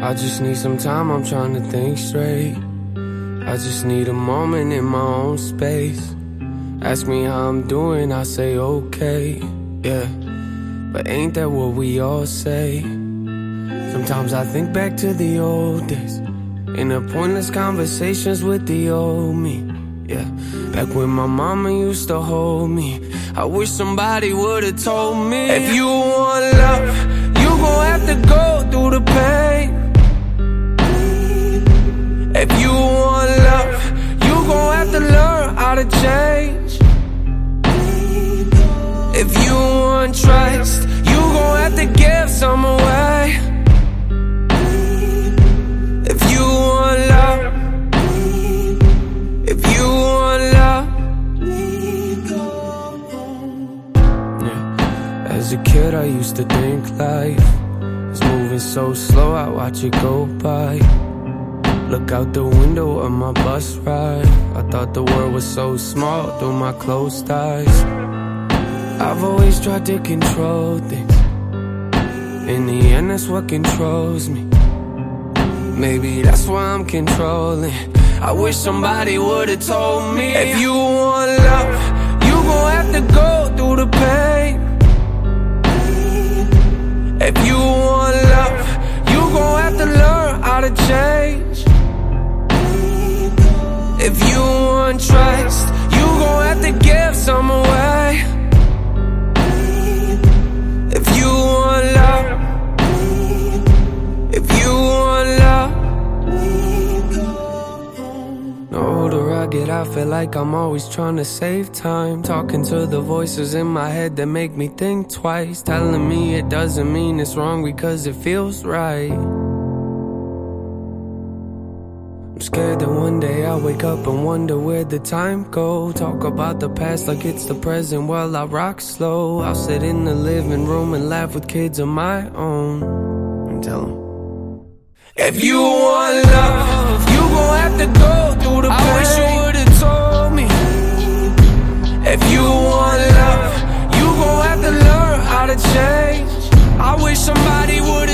I just need some time, I'm trying to think straight. I just need a moment in my own space. Ask me how I'm doing, I say okay, yeah. But ain't that what we all say? Sometimes I think back to the old days, in the pointless conversations with the old me, yeah. Back when my mama used to hold me, I wish somebody would've told me, if you want love, you gon' have to go through the pain. If you want love, you gon' have to learn how to change. If you want trust, you gon' have to give some away. If you want love, if you want love, yeah. As a kid I used to think life was moving so slow, I watch it go by. Look out the window of my bus ride, I thought the world was so small through my closed eyes. I've always tried to control things, in the end that's what controls me. Maybe that's why I'm controlling. I wish somebody would've told me, if you want love, you gon' have to go through the pain. If you want love, you gon' have to learn how to change. If you want trust, you gon' have to give some away. If you want love, if you want love. The older I get, I feel like I'm always trying to save time, talking to the voices in my head that make me think twice, telling me it doesn't mean it's wrong because it feels right. I'm scared that one day I'll wake up and wonder where'd the time go. Talk about the past like it's the present while I rock slow. I'll sit in the living room and laugh with kids of my own and tell them, if you want love, you gon' have to go through the pain. I wish you would've told me. If you want love, you gon' have to learn how to change. I wish somebody would've